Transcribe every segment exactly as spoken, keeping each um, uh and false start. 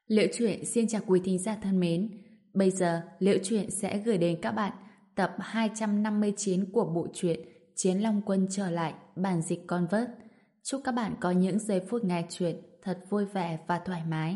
Liễu Chuyện xin chào quý thính giả thân mến. Bây giờ, Liễu Chuyện sẽ gửi đến các bạn tập hai trăm năm mươi chín của bộ truyện Chiến Long Quân trở lại, bản dịch Convert. Chúc các bạn có những giây phút nghe chuyện thật vui vẻ và thoải mái.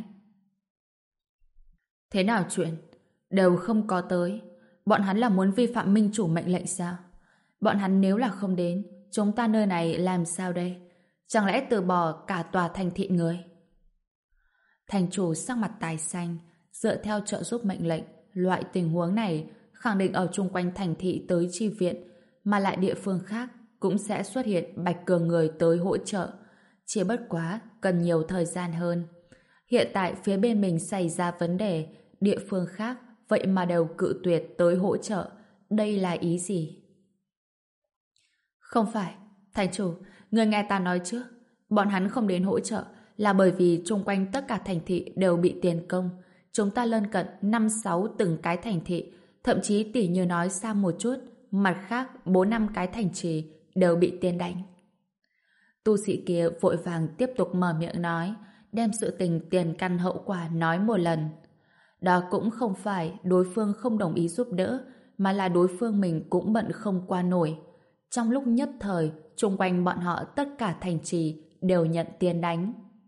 Thế nào chuyện? Đều không có tới. Bọn hắn là muốn vi phạm minh chủ mệnh lệnh sao? Bọn hắn nếu là không đến, chúng ta nơi này làm sao đây? Chẳng lẽ từ bỏ cả tòa thành thị người? Thành chủ sắc mặt tái xanh, dựa theo trợ giúp mệnh lệnh, loại tình huống này khẳng định ở chung quanh thành thị tới chi viện, mà lại địa phương khác cũng sẽ xuất hiện bạch cường người tới hỗ trợ. Chỉ bất quá cần nhiều thời gian hơn. Hiện tại phía bên mình xảy ra vấn đề, địa phương khác vậy mà đều cự tuyệt tới hỗ trợ. Đây là ý gì? Không phải, thành chủ, người nghe ta nói trước. Bọn hắn không đến hỗ trợ là bởi vì chung quanh tất cả thành thị đều bị tiền công. Chúng ta lân cận năm sáu từng cái thành thị, thậm chí tỉ như nói xa một chút, mặt khác bốn năm cái thành trì đều bị tiền đánh. Tu sĩ kia vội vàng tiếp tục mở miệng nói, đem sự tình tiền căn hậu quả nói một lần. Đó cũng không phải đối phương không đồng ý giúp đỡ, mà là đối phương mình cũng bận không qua nổi. Trong lúc nhất thời, chung quanh bọn họ tất cả thành trì đều nhận tiền đánh.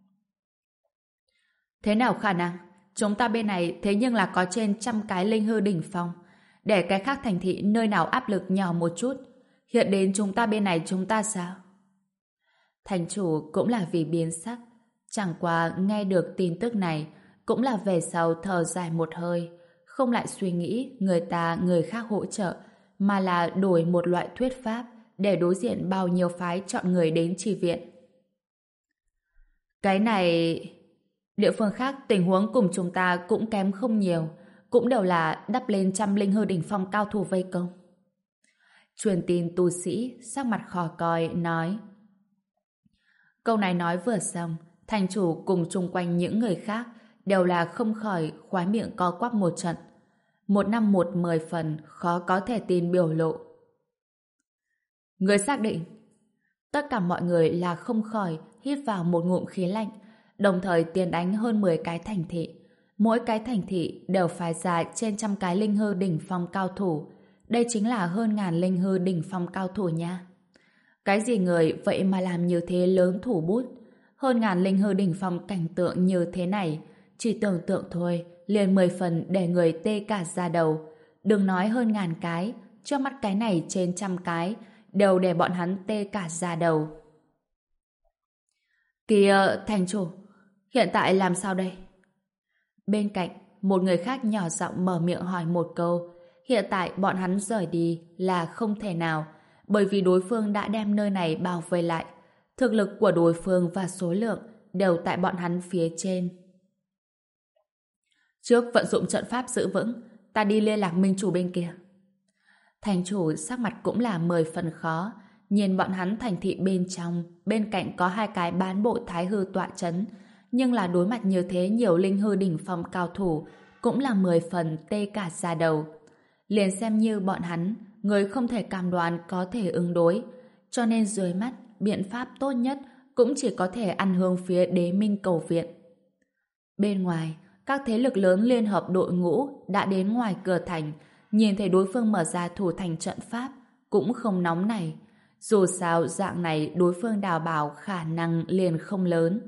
Thế nào khả năng? Chúng ta bên này thế nhưng là có trên trăm cái linh hư đỉnh phong. Để cái khác thành thị nơi nào áp lực nhỏ một chút. Hiện đến chúng ta bên này chúng ta sao? Thành chủ cũng là vì biến sắc. Chẳng qua nghe được tin tức này, cũng là về sau thở dài một hơi. Không lại suy nghĩ người ta người khác hỗ trợ, mà là đổi một loại thuyết pháp để đối diện bao nhiêu phái chọn người đến chi viện. Cái này... Địa phương khác tình huống cùng chúng ta cũng kém không nhiều, cũng đều là đắp lên trăm linh hư đỉnh phong cao thủ vây công. Truyền tin tu sĩ sắc mặt khó coi nói. Câu này nói vừa xong, thành chủ cùng chung quanh những người khác đều là không khỏi khoái miệng co quắp một trận. Một năm một mười phần khó có thể tin biểu lộ. Người xác định. Tất cả mọi người là không khỏi hít vào một ngụm khí lạnh, đồng thời tiền đánh hơn mười cái thành thị. Mỗi cái thành thị đều phái ra trên trăm cái linh hư đỉnh phong cao thủ. Đây chính là hơn ngàn linh hư đỉnh phong cao thủ nha. Cái gì người vậy mà làm như thế lớn thủ bút? Hơn ngàn linh hư đỉnh phong cảnh tượng như thế này, chỉ tưởng tượng thôi, liền mười phần để người tê cả da đầu. Đừng nói hơn ngàn cái, trước mắt cái này trên trăm cái, đều để bọn hắn tê cả da đầu. Kìa, thành chủ, hiện tại làm sao đây? Bên cạnh, một người khác nhỏ giọng mở miệng hỏi một câu. Hiện tại bọn hắn rời đi là không thể nào, bởi vì đối phương đã đem nơi này bao vây lại. Thực lực của đối phương và số lượng đều tại bọn hắn phía trên. Trước vận dụng trận pháp giữ vững, ta đi liên lạc minh chủ bên kia. Thành chủ sắc mặt cũng là mười phần khó. Nhìn bọn hắn thành thị bên trong, bên cạnh có hai cái bán bộ thái hư tọa chấn, nhưng là đối mặt như thế nhiều linh hư đỉnh phong cao thủ, cũng là mười phần tê cả da đầu. Liền xem như bọn hắn, người không thể cam đoan có thể ứng đối, cho nên dưới mắt, biện pháp tốt nhất cũng chỉ có thể ăn hướng phía đế minh cầu viện. Bên ngoài, các thế lực lớn liên hợp đội ngũ đã đến ngoài cửa thành, nhìn thấy đối phương mở ra thủ thành trận pháp, cũng không nóng này. Dù sao dạng này đối phương đào bảo khả năng liền không lớn.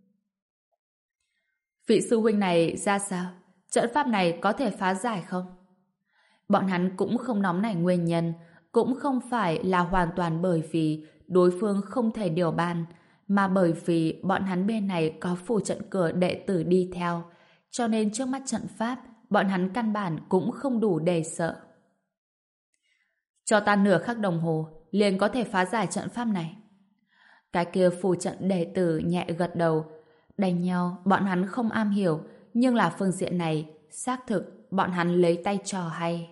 Vị sư huynh này ra sao? Trận pháp này có thể phá giải không? Bọn hắn cũng không nóng nảy nguyên nhân, cũng không phải là hoàn toàn bởi vì đối phương không thể điều ban, mà bởi vì bọn hắn bên này có phù trận cửa đệ tử đi theo, cho nên trước mắt trận pháp, bọn hắn căn bản cũng không đủ để sợ. Cho ta nửa khắc đồng hồ, liền có thể phá giải trận pháp này. Cái kia phù trận đệ tử nhẹ gật đầu. Đánh nhau, bọn hắn không am hiểu, nhưng là phương diện này, xác thực, bọn hắn lấy tay trò hay.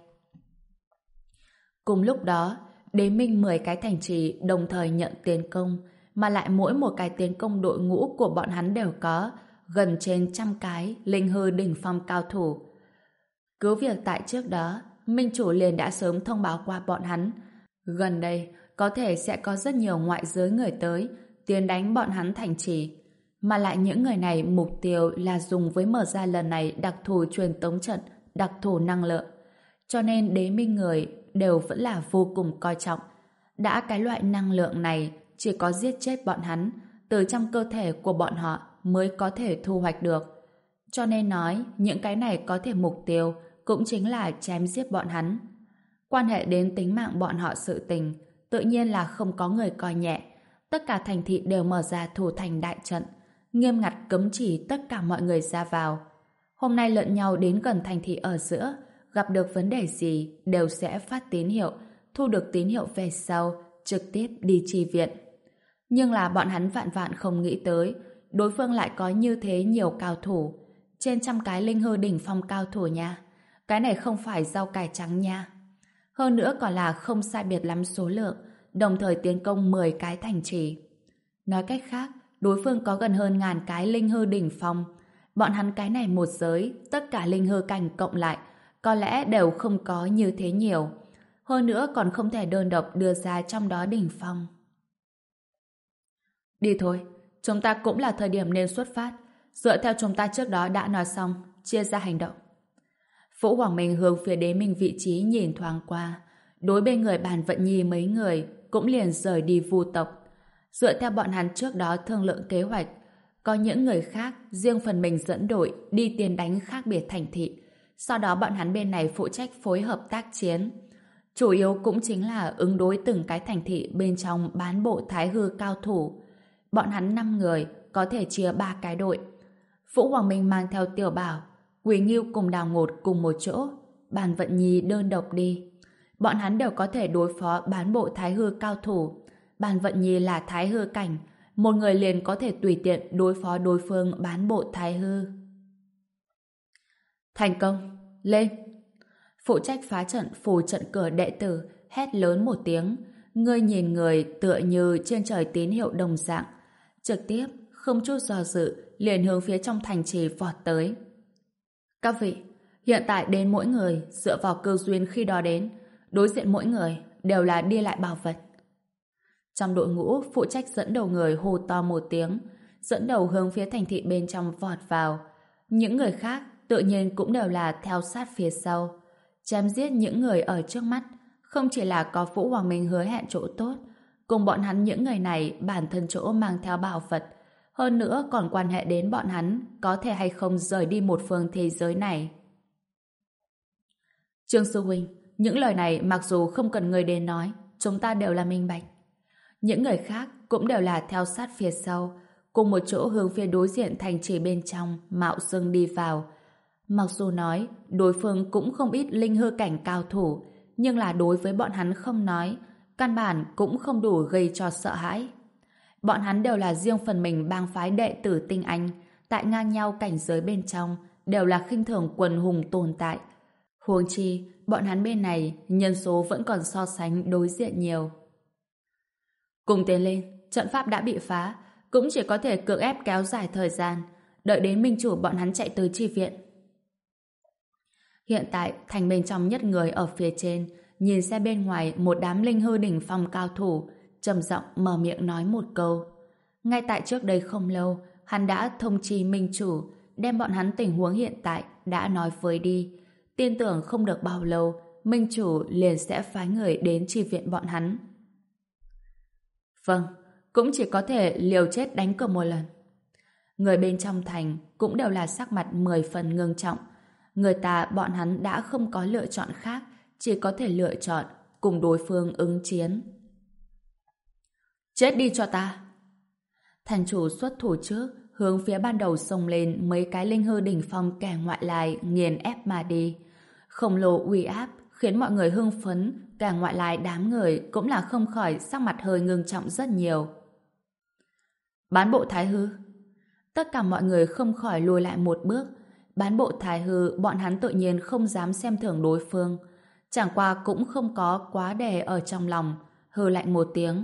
Cùng lúc đó, đế minh mười cái thành trì đồng thời nhận tiền công, mà lại mỗi một cái tiền công đội ngũ của bọn hắn đều có, gần trên trăm cái linh hư đỉnh phong cao thủ. Cứ việc tại trước đó, minh chủ liền đã sớm thông báo qua bọn hắn. Gần đây, có thể sẽ có rất nhiều ngoại giới người tới, tiến đánh bọn hắn thành trì. Mà lại những người này mục tiêu là dùng với mở ra lần này đặc thù truyền tống trận, đặc thù năng lượng. Cho nên đế minh người đều vẫn là vô cùng coi trọng. Đã cái loại năng lượng này chỉ có giết chết bọn hắn, từ trong cơ thể của bọn họ mới có thể thu hoạch được. Cho nên nói, những cái này có thể mục tiêu cũng chính là chém giết bọn hắn. Quan hệ đến tính mạng bọn họ sự tình, tự nhiên là không có người coi nhẹ. Tất cả thành thị đều mở ra thủ thành đại trận, nghiêm ngặt cấm chỉ tất cả mọi người ra vào. Hôm nay lẫn nhau đến gần thành thị ở giữa, gặp được vấn đề gì đều sẽ phát tín hiệu, thu được tín hiệu về sau, trực tiếp đi chi viện. Nhưng là bọn hắn vạn vạn không nghĩ tới, đối phương lại có như thế nhiều cao thủ. Trên trăm cái linh hư đỉnh phong cao thủ nha. Cái này không phải rau cải trắng nha. Hơn nữa còn là không sai biệt lắm số lượng, đồng thời tiến công mười cái thành trì. Nói cách khác, đối phương có gần hơn ngàn cái linh hư đỉnh phong. Bọn hắn cái này một giới, tất cả linh hư cảnh cộng lại, có lẽ đều không có như thế nhiều. Hơn nữa còn không thể đơn độc đưa ra trong đó đỉnh phong. Đi thôi, chúng ta cũng là thời điểm nên xuất phát. Dựa theo chúng ta trước đó đã nói xong, chia ra hành động. Vũ Hoàng Minh hướng phía đế minh vị trí nhìn thoáng qua. Đối bên người Bàn Vận Nhi mấy người cũng liền rời đi vu tộc. Dựa theo bọn hắn trước đó thương lượng kế hoạch, có những người khác riêng phần mình dẫn đội đi tiền đánh khác biệt thành thị. Sau đó bọn hắn bên này phụ trách phối hợp tác chiến. Chủ yếu cũng chính là ứng đối từng cái thành thị bên trong bán bộ thái hư cao thủ. Bọn hắn năm người có thể chia ba cái đội. Vũ Hoàng Minh mang theo Tiểu Bảo, Quỳ Ngưu cùng Đào Ngột cùng một chỗ, Bàn Vận Nhi đơn độc đi. Bọn hắn đều có thể đối phó bán bộ thái hư cao thủ. Bàn Vận Nhi là thái hư cảnh, một người liền có thể tùy tiện đối phó đối phương bán bộ thái hư. Thành công, lên! Phụ trách phá trận phù trận cửa đệ tử hét lớn một tiếng, ngươi nhìn người tựa như trên trời tín hiệu đồng dạng, trực tiếp không chút do dự liền hướng phía trong thành trì vọt tới. Các vị, hiện tại đến mỗi người dựa vào cơ duyên khi đó đến, đối diện mỗi người đều là đi lại bảo vật. Trong đội ngũ phụ trách dẫn đầu người hô to một tiếng, dẫn đầu hướng phía thành thị bên trong vọt vào. Những người khác tự nhiên cũng đều là theo sát phía sau, chém giết những người ở trước mắt. Không chỉ là có Vũ Hoàng Minh hứa hẹn chỗ tốt, cùng bọn hắn những người này bản thân chỗ mang theo bảo vật, hơn nữa còn quan hệ đến bọn hắn có thể hay không rời đi một phương thế giới này. Trương Sư Huynh, những lời này mặc dù không cần người đến nói, chúng ta đều là minh bạch. Những người khác cũng đều là theo sát phía sau, cùng một chỗ hướng phía đối diện thành trì bên trong mạo xưng đi vào. Mặc dù nói đối phương cũng không ít linh hư cảnh cao thủ, nhưng là đối với bọn hắn không nói, căn bản cũng không đủ gây cho sợ hãi. Bọn hắn đều là riêng phần mình bang phái đệ tử tinh anh, tại ngang nhau cảnh giới bên trong, đều là khinh thường quần hùng tồn tại. Huống chi, bọn hắn bên này nhân số vẫn còn so sánh đối diện nhiều. Cùng tiến lên, trận pháp đã bị phá, cũng chỉ có thể cưỡng ép kéo dài thời gian, đợi đến minh chủ bọn hắn chạy tới chi viện. Hiện tại, thành bên trong nhất người ở phía trên, nhìn xe bên ngoài một đám linh hư đỉnh phong cao thủ, trầm giọng mở miệng nói một câu. Ngay tại trước đây không lâu, hắn đã thông chi minh chủ, đem bọn hắn tình huống hiện tại đã nói với đi. Tin tưởng không được bao lâu, minh chủ liền sẽ phái người đến chi viện bọn hắn. Vâng, cũng chỉ có thể liều chết đánh cược một lần. Người bên trong thành cũng đều là sắc mặt mười phần ngưng trọng. Người ta bọn hắn đã không có lựa chọn khác, chỉ có thể lựa chọn cùng đối phương ứng chiến. Chết đi cho ta! Thành chủ xuất thủ trước, hướng phía ban đầu xông lên mấy cái linh hư đỉnh phong kẻ ngoại lai nghiền ép mà đi. Khổng lồ uy áp khiến mọi người hưng phấn, cả ngoại lai đám người cũng là không khỏi sắc mặt hơi ngưng trọng rất nhiều. Bán bộ thái hư! Tất cả mọi người không khỏi lùi lại một bước. Bán bộ thái hư bọn hắn tự nhiên không dám xem thường đối phương. Chẳng qua cũng không có quá đè ở trong lòng, hừ lạnh một tiếng.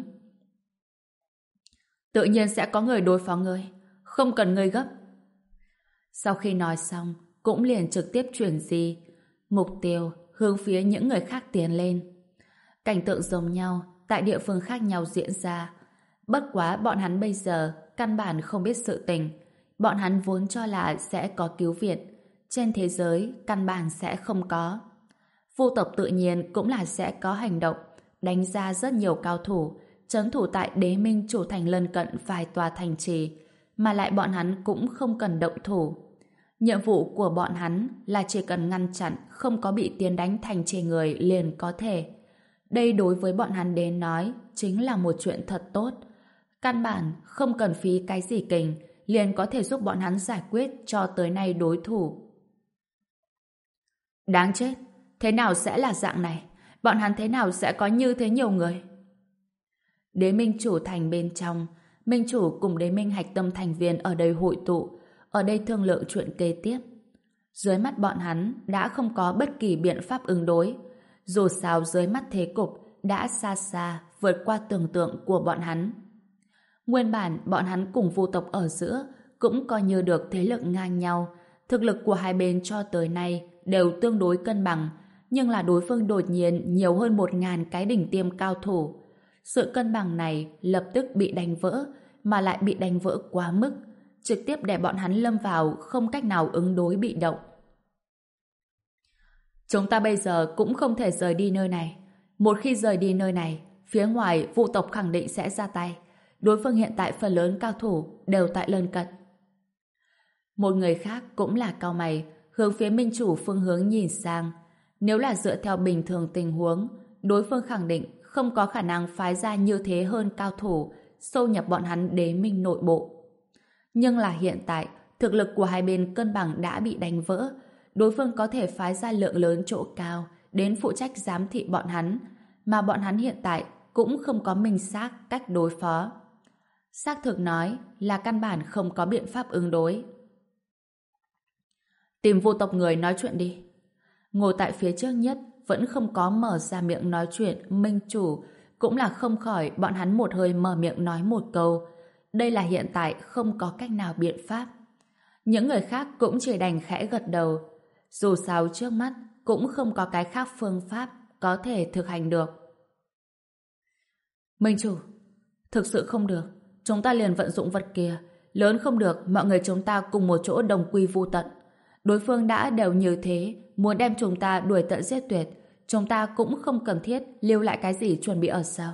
Tự nhiên sẽ có người đối phó ngươi, không cần ngươi gấp. Sau khi nói xong, cũng liền trực tiếp chuyển di, mục tiêu hướng phía những người khác tiến lên. Cảnh tượng giống nhau, tại địa phương khác nhau diễn ra. Bất quá bọn hắn bây giờ căn bản không biết sự tình. Bọn hắn vốn cho là sẽ có cứu viện. Trên thế giới, căn bản sẽ không có. Vu tộc tự nhiên cũng là sẽ có hành động, đánh ra rất nhiều cao thủ, trấn thủ tại Đế Minh chủ thành lân cận vài tòa thành trì, mà lại bọn hắn cũng không cần động thủ. Nhiệm vụ của bọn hắn là chỉ cần ngăn chặn không có bị tiến đánh thành trì người liền có thể. Đây đối với bọn hắn đến nói chính là một chuyện thật tốt. Căn bản không cần phí cái gì kình liền có thể giúp bọn hắn giải quyết cho tới nay đối thủ. Đáng chết! Thế nào sẽ là dạng này? Bọn hắn thế nào sẽ có như thế nhiều người? Đế Minh chủ thành bên trong, Minh chủ cùng Đế Minh hạch tâm thành viên ở đây hội tụ, ở đây thương lượng chuyện kế tiếp. Dưới mắt bọn hắn đã không có bất kỳ biện pháp ứng đối. Dù sao dưới mắt thế cục đã xa xa vượt qua tưởng tượng của bọn hắn. Nguyên bản bọn hắn cùng Vu tộc ở giữa cũng coi như được thế lực ngang nhau. Thực lực của hai bên cho tới nay đều tương đối cân bằng, nhưng là đối phương đột nhiên nhiều hơn một ngàn cái đỉnh tiêm cao thủ. Sự cân bằng này lập tức bị đánh vỡ, mà lại bị đánh vỡ quá mức, trực tiếp để bọn hắn lâm vào không cách nào ứng đối bị động. Chúng ta bây giờ cũng không thể rời đi nơi này. Một khi rời đi nơi này, phía ngoài Vu tộc khẳng định sẽ ra tay. Đối phương hiện tại phần lớn cao thủ đều tại lân cận. Một người khác cũng là cao mày, hướng phía Minh chủ phương hướng nhìn sang. Nếu là dựa theo bình thường tình huống, đối phương khẳng định không có khả năng phái ra như thế hơn cao thủ, sâu nhập bọn hắn Đế Minh nội bộ. Nhưng là hiện tại, thực lực của hai bên cân bằng đã bị đánh vỡ. Đối phương có thể phái ra lượng lớn chỗ cao đến phụ trách giám thị bọn hắn, mà bọn hắn hiện tại cũng không có minh xác cách đối phó. Xác thực nói là căn bản không có biện pháp ứng đối. Tìm Vu tộc người nói chuyện đi. Ngồi tại phía trước nhất vẫn không có mở ra miệng nói chuyện Minh chủ, cũng là không khỏi bọn hắn một hơi mở miệng nói một câu. Đây là hiện tại không có cách nào biện pháp. Những người khác cũng chỉ đành khẽ gật đầu. Dù sao trước mắt cũng không có cái khác phương pháp có thể thực hành được. Minh chủ, thực sự không được, chúng ta liền vận dụng vật kia. Lớn không được, mọi người chúng ta cùng một chỗ đồng quy vu tận. Đối phương đã đều như thế, muốn đem chúng ta đuổi tận giết tuyệt, chúng ta cũng không cần thiết lưu lại cái gì chuẩn bị ở sau.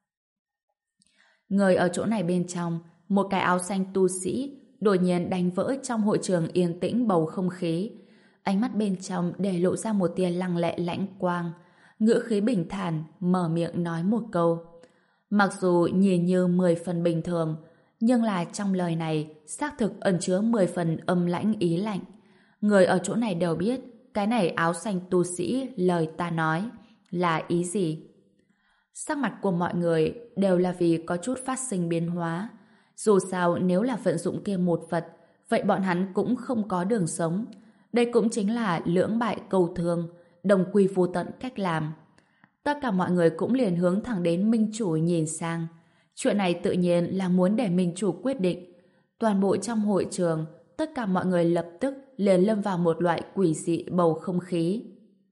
Người ở chỗ này bên trong, một cái áo xanh tu sĩ đột nhiên đánh vỡ trong hội trường yên tĩnh bầu không khí. Ánh mắt bên trong để lộ ra một tia lăng lệ lãnh quang, ngữ khí bình thản mở miệng nói một câu. Mặc dù nhìn như mười phần bình thường, nhưng là trong lời này xác thực ẩn chứa mười phần âm lãnh ý lạnh. Người ở chỗ này đều biết cái này áo xanh tu sĩ lời ta nói là ý gì. Sắc mặt của mọi người đều là vì có chút phát sinh biến hóa. Dù sao nếu là vận dụng kia một vật, vậy bọn hắn cũng không có đường sống. Đây cũng chính là lưỡng bại câu thương, đồng quy vô tận cách làm. Tất cả mọi người cũng liền hướng thẳng đến Minh chủ nhìn sang. Chuyện này tự nhiên là muốn để Minh chủ quyết định. Toàn bộ trong hội trường, tất cả mọi người lập tức liền lâm vào một loại quỷ dị bầu không khí.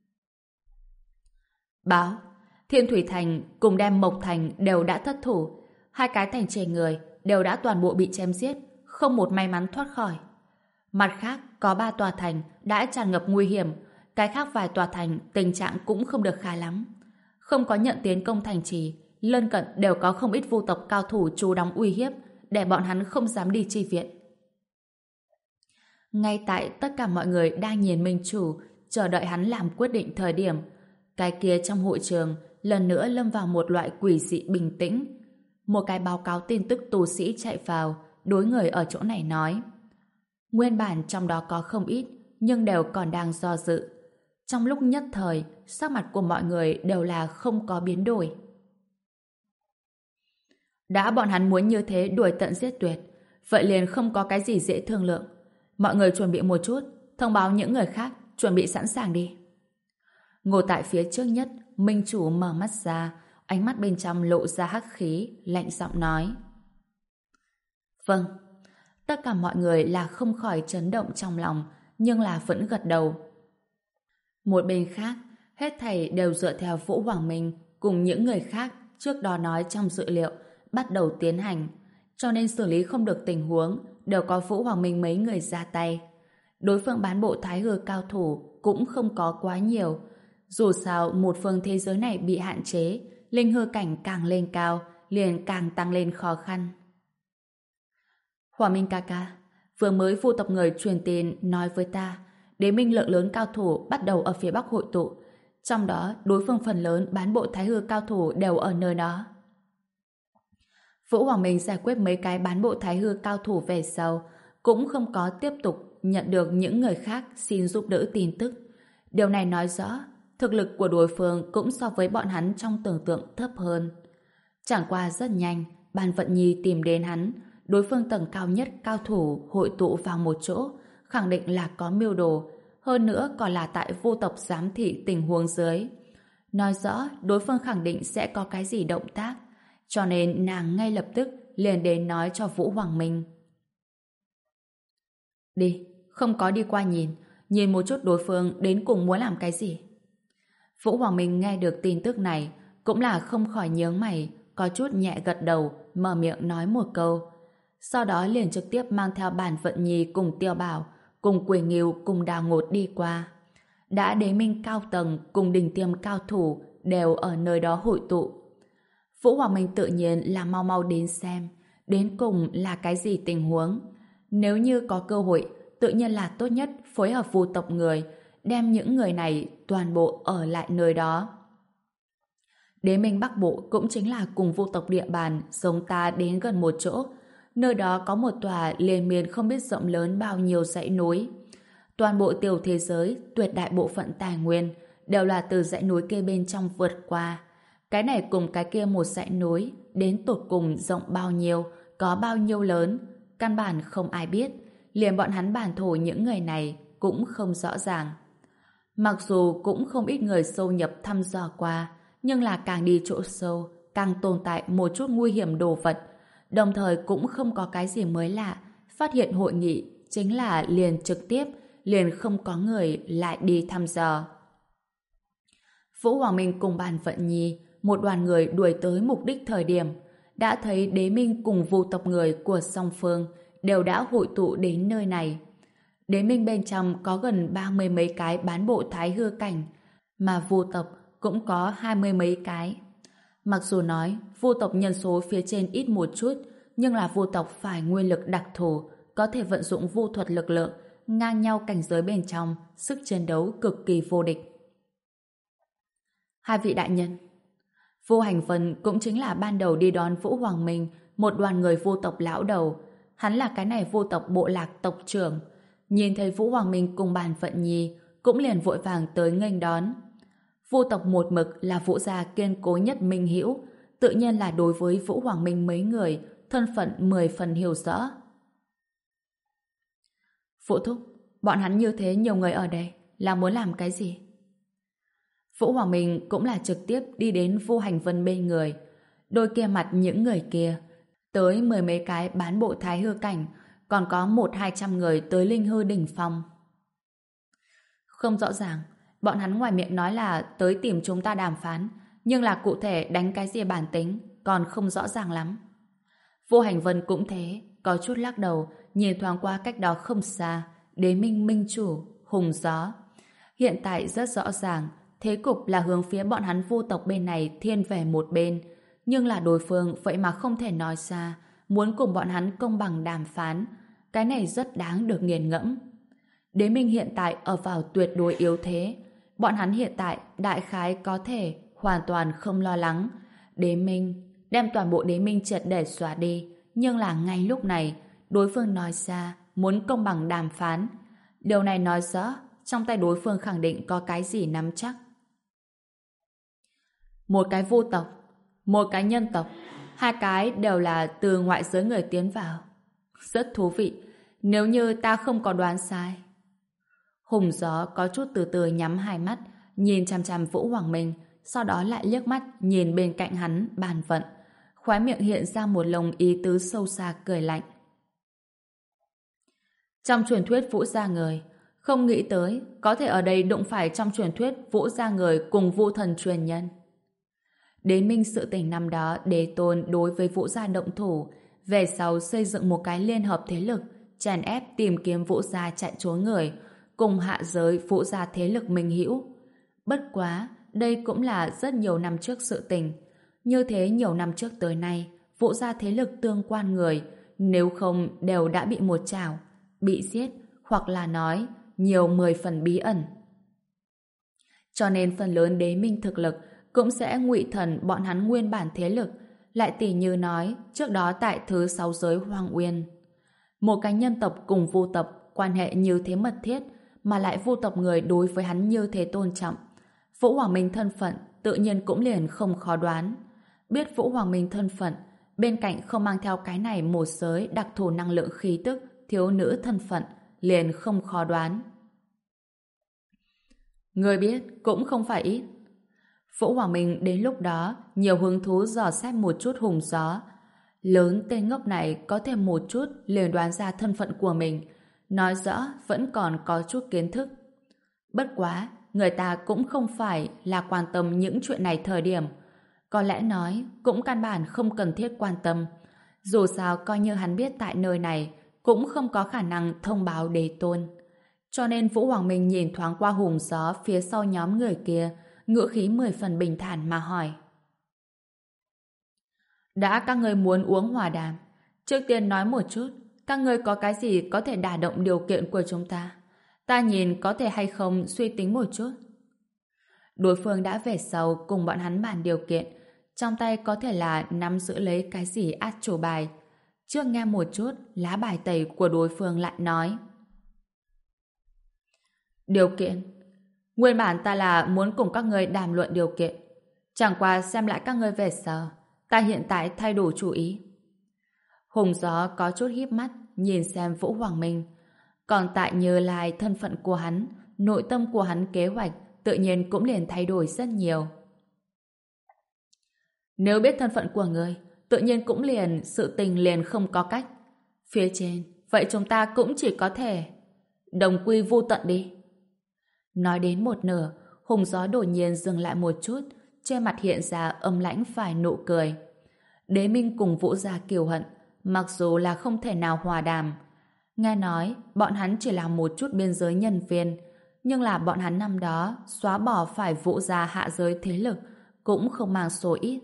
Báo, Thiên Thủy Thành cùng Đem Mộc Thành đều đã thất thủ. Hai cái thành trì người đều đã toàn bộ bị chém giết, không một may mắn thoát khỏi. Mặt khác, có ba tòa thành đã tràn ngập nguy hiểm, cái khác vài tòa thành tình trạng cũng không được khá lắm. Không có nhận tiến công thành trì, lân cận đều có không ít vu tộc cao thủ trú đóng uy hiếp, để bọn hắn không dám đi chi viện. Ngay tại tất cả mọi người đang nhìn Minh chủ, chờ đợi hắn làm quyết định thời điểm, cái kia trong hội trường lần nữa lâm vào một loại quỷ dị bình tĩnh. Một cái báo cáo tin tức tu sĩ chạy vào, đối người ở chỗ này nói. Nguyên bản trong đó có không ít, nhưng đều còn đang do dự. Trong lúc nhất thời, sắc mặt của mọi người đều là không có biến đổi. Đã bọn hắn muốn như thế đuổi tận giết tuyệt, vậy liền không có cái gì dễ thương lượng. Mọi người chuẩn bị một chút, thông báo những người khác chuẩn bị sẵn sàng đi. Ngồi tại phía trước nhất, Minh chủ mở mắt ra, ánh mắt bên trong lộ ra hắc khí, lạnh giọng nói. Vâng. Tất cả mọi người là không khỏi chấn động trong lòng, nhưng là vẫn gật đầu. Một bên khác, hết thảy đều dựa theo Vũ Hoàng Minh cùng những người khác trước đó nói trong dự liệu, bắt đầu tiến hành. cho nên xử lý không được tình huống, đều có Vũ Hoàng Minh mấy người ra tay. Đối phương bán bộ thái hư cao thủ cũng không có quá nhiều. Dù sao, một phương thế giới này bị hạn chế, linh hư cảnh càng lên cao, liền càng tăng lên khó khăn. Hoàng Minh ca ca, vừa mới vu tộc người truyền tin nói với ta, đế minh lượng lớn cao thủ bắt đầu ở phía bắc hội tụ, trong đó đối phương phần lớn bán bộ thái hư cao thủ đều ở nơi đó. Vũ Hoàng Minh giải quyết mấy cái bán bộ thái hư cao thủ về sau, cũng không có tiếp tục nhận được những người khác xin giúp đỡ tin tức. Điều này nói rõ, thực lực của đối phương cũng so với bọn hắn trong tưởng tượng thấp hơn. Chẳng qua rất nhanh, Bàn Vận Nhi tìm đến hắn, đối phương tầng cao nhất cao thủ hội tụ vào một chỗ, khẳng định là có mưu đồ, hơn nữa còn là tại vô tộc giám thị tình huống dưới. Nói rõ đối phương khẳng định sẽ có cái gì động tác, cho nên nàng ngay lập tức liền đến nói cho Vũ Hoàng Minh. Đi, không có đi qua nhìn, nhìn một chút đối phương đến cùng muốn làm cái gì. Vũ Hoàng Minh nghe được tin tức này, cũng là không khỏi nhướng mày, có chút nhẹ gật đầu, mở miệng nói một câu. Sau đó liền trực tiếp mang theo Bàn Vận Nhi cùng Tiêu Bảo, cùng Quỷ Nghiêu cùng Đào Ngột đi qua. Đã đế minh cao tầng cùng đình tiêm cao thủ đều ở nơi đó hội tụ. Vũ Hoàng Minh tự nhiên là mau mau đến xem, đến cùng là cái gì tình huống. Nếu như có cơ hội, tự nhiên là tốt nhất phối hợp vu tộc người, đem những người này toàn bộ ở lại nơi đó. Đế minh Bắc Bộ cũng chính là cùng vu tộc địa bàn giống ta đến gần một chỗ. Nơi đó có một tòa liên miên không biết rộng lớn bao nhiêu dãy núi. Toàn bộ tiểu thế giới, tuyệt đại bộ phận tài nguyên đều là từ dãy núi kia bên trong vượt qua. Cái này cùng cái kia một dãy núi đến tột cùng rộng bao nhiêu, có bao nhiêu lớn, căn bản không ai biết. Liền bọn hắn bản thổ những người này cũng không rõ ràng. Mặc dù cũng không ít người sâu nhập thăm dò qua, nhưng là càng đi chỗ sâu, càng tồn tại một chút nguy hiểm đồ vật. Đồng thời cũng không có cái gì mới lạ. Phát hiện hội nghị chính là liền trực tiếp, liền không có người lại đi thăm dò. Vũ Hoàng Minh cùng Bàn Vận Nhi, một đoàn người đuổi tới mục đích thời điểm, đã thấy đế minh cùng vu tộc người của song phương đều đã hội tụ đến nơi này. Đế minh bên trong có gần ba mươi mấy cái bán bộ thái hư cảnh, mà vu tộc cũng có hai mươi mấy cái. Mặc dù nói vu tộc nhân số phía trên ít một chút, nhưng là vu tộc phải nguyên lực đặc thù, có thể vận dụng vu thuật lực lượng, ngang nhau cảnh giới bên trong, sức chiến đấu cực kỳ vô địch. Hai vị đại nhân, Vu Hành Vân cũng chính là ban đầu đi đón Vũ Hoàng Minh, một đoàn người vu tộc lão đầu. Hắn là cái này vu tộc bộ lạc tộc trưởng. Nhìn thấy Vũ Hoàng Minh cùng Bàn Vận Nhi, cũng liền vội vàng tới nghênh đón. Vu tộc một mực là Vũ gia kiên cố nhất minh hữu, tự nhiên là đối với Vũ Hoàng Minh mấy người, thân phận mười phần hiểu rõ. Phụ thúc, bọn hắn như thế nhiều người ở đây, là muốn làm cái gì? Vũ Hoàng Minh cũng là trực tiếp đi đến Vu Hành Vân bên người. Đôi kia mặt những người kia, tới mười mấy cái bán bộ thái hư cảnh, còn có một hai trăm người tới linh hư đỉnh phong. Không rõ ràng, bọn hắn ngoài miệng nói là tới tìm chúng ta đàm phán, nhưng là cụ thể đánh cái gì bản tính, còn không rõ ràng lắm. Vu Hành Vân cũng thế, có chút lắc đầu, nhìn thoáng qua cách đó không xa, đế minh minh chủ, hùng gió. Hiện tại rất rõ ràng, thế cục là hướng phía bọn hắn vu tộc bên này thiên về một bên, nhưng là đối phương vậy mà không thể nói ra, muốn cùng bọn hắn công bằng đàm phán. Cái này rất đáng được nghiền ngẫm. Đế minh hiện tại ở vào tuyệt đối yếu thế. Bọn hắn hiện tại đại khái có thể hoàn toàn không lo lắng. Đế minh, đem toàn bộ đế minh triệt để xóa đi. Nhưng là ngay lúc này, đối phương nói ra muốn công bằng đàm phán. Điều này nói rõ trong tay đối phương khẳng định có cái gì nắm chắc. Một cái vu tộc, một cái nhân tộc, hai cái đều là từ ngoại giới người tiến vào. Rất thú vị, nếu như ta không có đoán sai. Hùng gió có chút từ từ nhắm hai mắt, nhìn chằm chằm Vũ Hoàng Minh, sau đó lại liếc mắt nhìn bên cạnh hắn Bàn Vận, khóe miệng hiện ra một lồng ý tứ sâu xa cười lạnh. Trong truyền thuyết Vũ gia người, không nghĩ tới có thể ở đây đụng phải trong truyền thuyết Vũ gia người cùng Vũ thần truyền nhân. Đến minh sự tình năm đó đế tôn đối với Vũ gia động thủ, về sau xây dựng một cái liên hợp thế lực, chèn ép tìm kiếm Vũ gia chạy trốn người, cùng hạ giới Vũ gia thế lực minh hữu. Bất quá, đây cũng là rất nhiều năm trước sự tình. Như thế nhiều năm trước tới nay, Vũ gia thế lực tương quan người, nếu không đều đã bị một chảo, bị giết, hoặc là nói nhiều mười phần bí ẩn. Cho nên phần lớn đế minh thực lực cũng sẽ ngụy thần bọn hắn nguyên bản thế lực, lại tỉ như nói trước đó tại thứ sáu giới Hoang Uyên. Một cái nhân tộc cùng vu tộc quan hệ như thế mật thiết, mà lại vu tộc người đối với hắn như thế tôn trọng. Vũ Hoàng Minh thân phận tự nhiên cũng liền không khó đoán. Biết Vũ Hoàng Minh thân phận, bên cạnh không mang theo cái này một giới đặc thù năng lượng khí tức thiếu nữ thân phận, liền không khó đoán. Người biết cũng không phải ít. Vũ Hoàng Minh đến lúc đó nhiều hứng thú dò xét một chút Hùng Gió. Lớn tên ngốc này có thêm một chút liền đoán ra thân phận của mình, nói rõ vẫn còn có chút kiến thức. Bất quá, người ta cũng không phải là quan tâm những chuyện này thời điểm. Có lẽ nói cũng căn bản không cần thiết quan tâm. Dù sao coi như hắn biết tại nơi này cũng không có khả năng thông báo đế tôn. Cho nên Vũ Hoàng Minh nhìn thoáng qua Hùng Gió phía sau nhóm người kia, ngữ khí mười phần bình thản mà hỏi. Đã các ngươi muốn uống hòa đàm, trước tiên nói một chút, các ngươi có cái gì có thể đả động điều kiện của chúng ta? Ta nhìn có thể hay không suy tính một chút. Đối phương đã về sau cùng bọn hắn bàn điều kiện, trong tay có thể là nắm giữ lấy cái gì át chủ bài. Trước nghe một chút, lá bài tẩy của đối phương lại nói. Điều kiện? Nguyên bản ta là muốn cùng các ngươi đàm luận điều kiện. Chẳng qua xem lại các ngươi về sau, ta hiện tại thay đổi chủ ý. Hùng Gió có chút híp mắt, nhìn xem Vũ Hoàng Minh. Còn tại Như Lai thân phận của hắn, nội tâm của hắn kế hoạch tự nhiên cũng liền thay đổi rất nhiều. Nếu biết thân phận của người, tự nhiên cũng liền sự tình liền không có cách. Phía trên, vậy chúng ta cũng chỉ có thể đồng quy vu tận đi. Nói đến một nửa, Hùng Gió đột nhiên dừng lại một chút, trên mặt hiện ra âm lãnh phải nụ cười. Đế Minh cùng Vũ gia kiều hận, mặc dù là không thể nào hòa đàm. Nghe nói, bọn hắn chỉ là một chút biên giới nhân viên, nhưng là bọn hắn năm đó xóa bỏ phải Vũ gia hạ giới thế lực, cũng không mang số ít.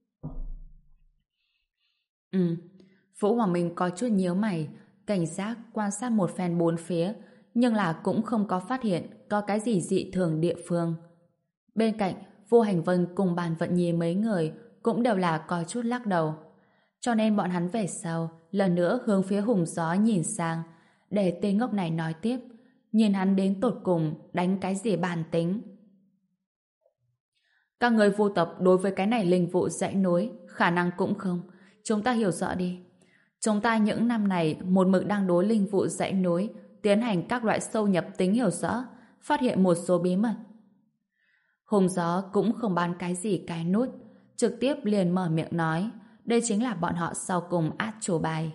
Ừ, Vũ Hoàng Minh có chút nhíu mày, cảnh giác quan sát một phen bốn phía, nhưng là cũng không có phát hiện có cái gì dị thường địa phương. Bên cạnh, Vô Hành Vân cùng Bàn Vận Nhi mấy người cũng đều là có chút lắc đầu. Cho nên bọn hắn về sau, lần nữa hướng phía Hùng Gió nhìn sang, để tên ngốc này nói tiếp, nhìn hắn đến tột cùng đánh cái gì bàn tính. Các người vô tộc đối với cái này linh vụ dãy núi, khả năng cũng không. Chúng ta hiểu rõ đi. Chúng ta những năm này một mực đang đối linh vụ dãy núi, tiến hành các loại sâu nhập tính hiểu rõ, phát hiện một số bí mật. Hùng Gió cũng không bán cái gì cái nút, trực tiếp liền mở miệng nói, đây chính là bọn họ sau cùng át chủ bài.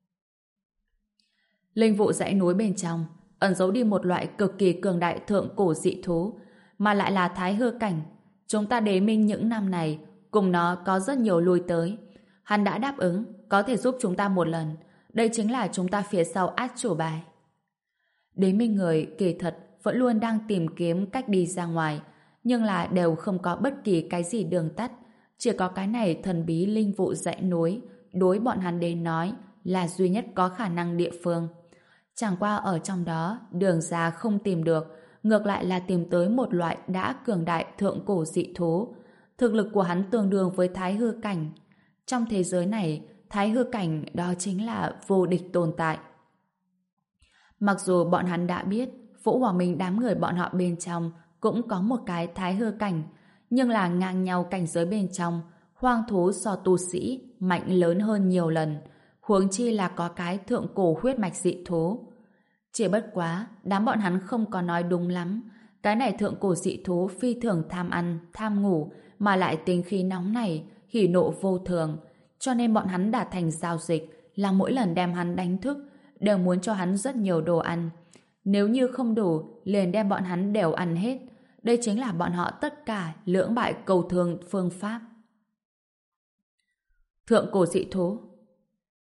Linh vụ dãy núi bên trong ẩn giấu đi một loại cực kỳ cường đại thượng cổ dị thú, mà lại là thái hư cảnh. Chúng ta Đế Minh những năm này cùng nó có rất nhiều lui tới. Hắn đã đáp ứng có thể giúp chúng ta một lần. Đây chính là chúng ta phía sau át chủ bài. Đế Minh người kỳ thật vẫn luôn đang tìm kiếm cách đi ra ngoài, nhưng là đều không có bất kỳ cái gì đường tắt. Chỉ có cái này thần bí linh vụ dãy núi đối bọn hắn đến nói là duy nhất có khả năng địa phương. Chẳng qua ở trong đó đường ra không tìm được, ngược lại là tìm tới một loại đã cường đại thượng cổ dị thú. Thực lực của hắn tương đương với thái hư cảnh. Trong thế giới này, thái hư cảnh đó chính là vô địch tồn tại. Mặc dù bọn hắn đã biết Vũ Hoàng Minh đám người bọn họ bên trong cũng có một cái thái hư cảnh, nhưng là ngang nhau cảnh giới bên trong, hoang thú so tu sĩ mạnh lớn hơn nhiều lần, huống chi là có cái thượng cổ huyết mạch dị thú. Chỉ bất quá, đám bọn hắn không có nói đúng lắm. Cái này thượng cổ dị thú phi thường tham ăn, tham ngủ, mà lại tính khí nóng này, hỉ nộ vô thường. Cho nên bọn hắn đạt thành giao dịch là mỗi lần đem hắn đánh thức, đều muốn cho hắn rất nhiều đồ ăn. Nếu như không đủ, liền đem bọn hắn đều ăn hết. Đây chính là bọn họ tất cả lưỡng bại cầu thường phương pháp. Thượng cổ dị thú.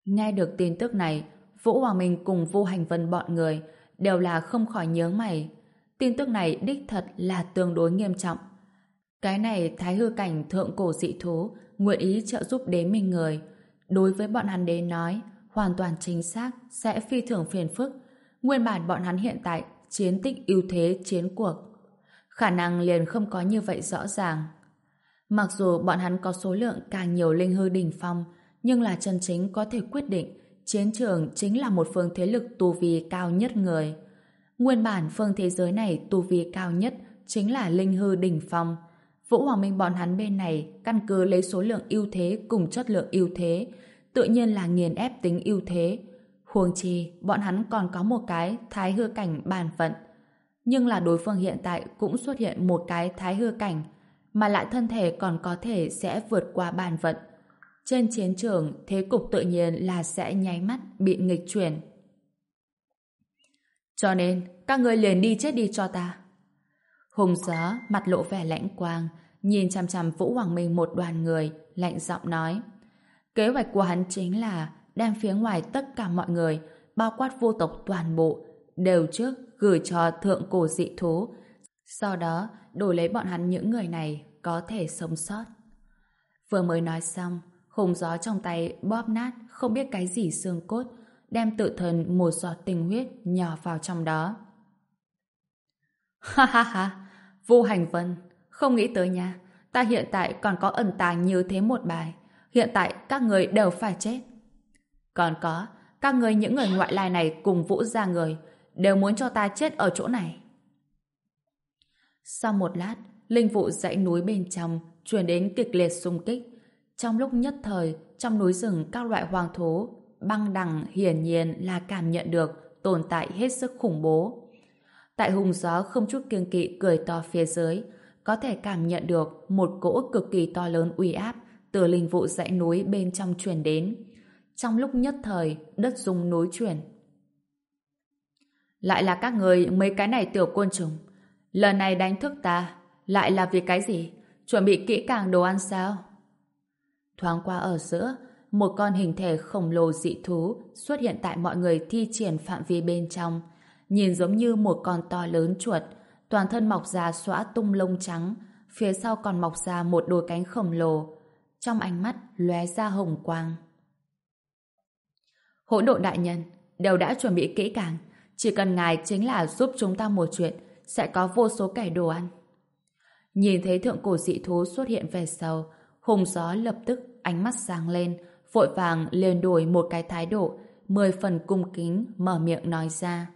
Nghe được tin tức này, Vũ Hoàng Minh cùng Vu Hành Vân bọn người đều là không khỏi nhướng mày. Tin tức này đích thật là tương đối nghiêm trọng. Cái này thái hư cảnh thượng cổ dị thú nguyện ý trợ giúp đế minh người. Đối với bọn hắn đến nói, hoàn toàn chính xác sẽ phi thường phiền phức. Nguyên bản bọn hắn hiện tại chiến tích ưu thế chiến cuộc. Khả năng liền không có như vậy rõ ràng. Mặc dù bọn hắn có số lượng càng nhiều linh hư đỉnh phong, nhưng là chân chính có thể quyết định chiến trường chính là một phương thế lực tu vi cao nhất người. Nguyên bản phương thế giới này tu vi cao nhất chính là linh hư đỉnh phong. Vũ Hoàng Minh bọn hắn bên này căn cứ lấy số lượng ưu thế cùng chất lượng ưu thế, tự nhiên là nghiền ép tính ưu thế. Huống chi, bọn hắn còn có một cái thái hư cảnh bản vận. Nhưng là đối phương hiện tại cũng xuất hiện một cái thái hư cảnh, mà lại thân thể còn có thể sẽ vượt qua bản vận. Trên chiến trường, thế cục tự nhiên là sẽ nháy mắt bị nghịch chuyển. Cho nên, các ngươi liền đi chết đi cho ta. Hùng Gió mặt lộ vẻ lãnh quang, nhìn chằm chằm Vũ Hoàng Minh một đoàn người, lạnh giọng nói. Kế hoạch của hắn chính là đem phía ngoài tất cả mọi người, bao quát vô tộc toàn bộ, đều trước gửi cho thượng cổ dị thú. Sau đó, đổi lấy bọn hắn những người này có thể sống sót. Vừa mới nói xong, Hùng Gió trong tay bóp nát không biết cái gì xương cốt, đem tự thân một giọt tinh huyết nhỏ vào trong đó. Ha ha ha, Vu Hành Vân, không nghĩ tới nha, ta hiện tại còn có ẩn tàng như thế một bài, hiện tại các người đều phải chết. Còn có, các người những người ngoại lai này cùng Vũ gia người, đều muốn cho ta chết ở chỗ này. Sau một lát, linh vụ dãy núi bên trong truyền đến kịch liệt xung kích. Trong lúc nhất thời, trong núi rừng các loại hoang thú, băng đằng hiển nhiên là cảm nhận được tồn tại hết sức khủng bố. Tại Hùng Gió không chút kiêng kỵ cười to phía dưới, có thể cảm nhận được một cỗ cực kỳ to lớn uy áp từ linh vụ dãy núi bên trong truyền đến. Trong lúc nhất thời, đất rung núi chuyển. Lại là các người mấy cái này tiểu côn trùng. Lần này đánh thức ta, lại là vì cái gì? Chuẩn bị kỹ càng đồ ăn sao? Thoáng qua ở giữa, một con hình thể khổng lồ dị thú xuất hiện tại mọi người thi triển phạm vi bên trong. Nhìn giống như một con to lớn chuột, toàn thân mọc ra xõa tung lông trắng, phía sau còn mọc ra một đôi cánh khổng lồ. Trong ánh mắt lóe ra hồng quang. Hỗn độn đại nhân, đều đã chuẩn bị kỹ càng. Chỉ cần ngài chính là giúp chúng ta một chuyện, sẽ có vô số kẻ đồ ăn. Nhìn thấy thượng cổ dị thú xuất hiện về sau, Hùng Gió lập tức ánh mắt sáng lên, vội vàng liền đổi một cái thái độ, mười phần cung kính mở miệng nói ra.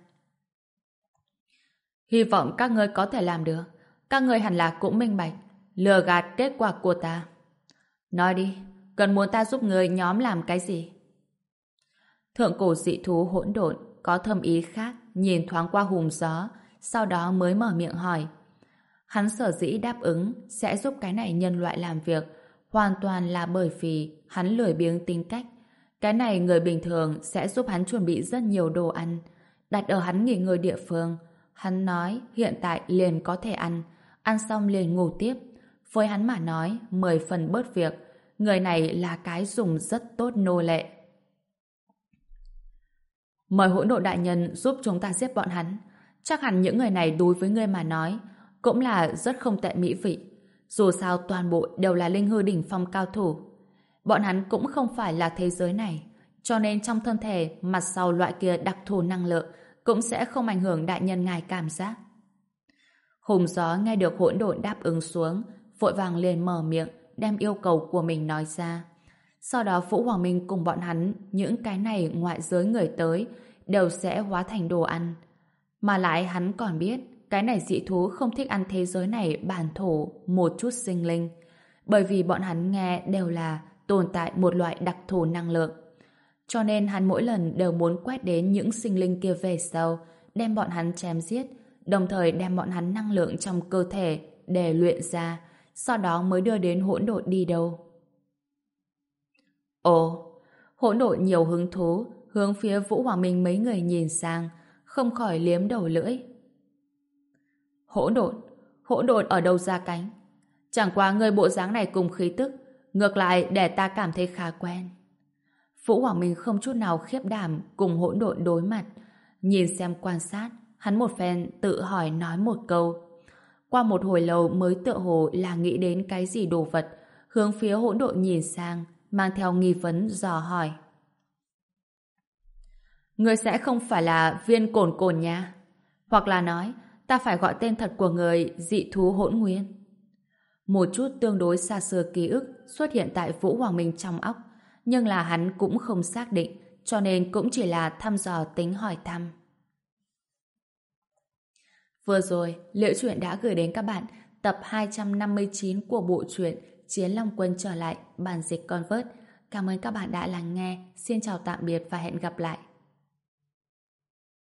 Hy vọng các ngươi có thể làm được. Các ngươi hẳn là cũng minh bạch, lừa gạt kết quả của ta. Nói đi, cần muốn ta giúp người nhóm làm cái gì? Thượng cổ dị thú hỗn độn có thâm ý khác, nhìn thoáng qua Hùng Gió, sau đó mới mở miệng hỏi. Hắn sở dĩ đáp ứng sẽ giúp cái này nhân loại làm việc, hoàn toàn là bởi vì hắn lười biếng tính cách. Cái này người bình thường sẽ giúp hắn chuẩn bị rất nhiều đồ ăn, đặt ở hắn nghỉ ngơi địa phương. Hắn nói hiện tại liền có thể ăn, ăn xong liền ngủ tiếp. Với hắn mà nói, mười phần bớt việc. Người này là cái dùng rất tốt nô lệ. Mời hỗn độn đại nhân giúp chúng ta giết bọn hắn. Chắc hẳn những người này đối với ngươi mà nói cũng là rất không tệ mỹ vị. Dù sao toàn bộ đều là linh hư đỉnh phong cao thủ. Bọn hắn cũng không phải là thế giới này, cho nên trong thân thể mặt sau loại kia đặc thù năng lượng cũng sẽ không ảnh hưởng đại nhân ngài cảm giác. Hùng Gió nghe được hỗn độn đáp ứng xuống, vội vàng liền mở miệng đem yêu cầu của mình nói ra. Sau đó Vũ Hoàng Minh cùng bọn hắn, những cái này ngoại giới người tới đều sẽ hóa thành đồ ăn. Mà lại hắn còn biết cái này dị thú không thích ăn thế giới này bản thổ một chút sinh linh, bởi vì bọn hắn nghe đều là tồn tại một loại đặc thù năng lượng. Cho nên hắn mỗi lần đều muốn quét đến những sinh linh kia về sau, đem bọn hắn chém giết, đồng thời đem bọn hắn năng lượng trong cơ thể để luyện ra, sau đó mới đưa đến hỗn độn đi đâu. Ồ, hỗn độn nhiều hứng thú, hướng phía Vũ Hoàng Minh mấy người nhìn sang, không khỏi liếm đầu lưỡi. Hỗn độn, hỗn độn ở đâu ra cánh? Chẳng qua người bộ dáng này cùng khí tức, ngược lại để ta cảm thấy khá quen. Vũ Hoàng Minh không chút nào khiếp đảm cùng hỗn độn đối mặt. Nhìn xem quan sát, hắn một phen tự hỏi nói một câu. Qua một hồi lâu mới tựa hồ là nghĩ đến cái gì đồ vật, hướng phía hỗn độn nhìn sang, mang theo nghi vấn dò hỏi. Người sẽ không phải là viên cồn cồn nha? Hoặc là nói, ta phải gọi tên thật của người dị thú hỗn nguyên. Một chút tương đối xa xưa ký ức xuất hiện tại Vũ Hoàng Minh trong óc, nhưng là hắn cũng không xác định, cho nên cũng chỉ là thăm dò tính hỏi thăm. Vừa rồi, Liễu Chuyện đã gửi đến các bạn tập hai trăm năm mươi chín của bộ truyện Chiến Long Quân trở lại, bản dịch Convert. Cảm ơn các bạn đã lắng nghe. Xin chào tạm biệt và hẹn gặp lại.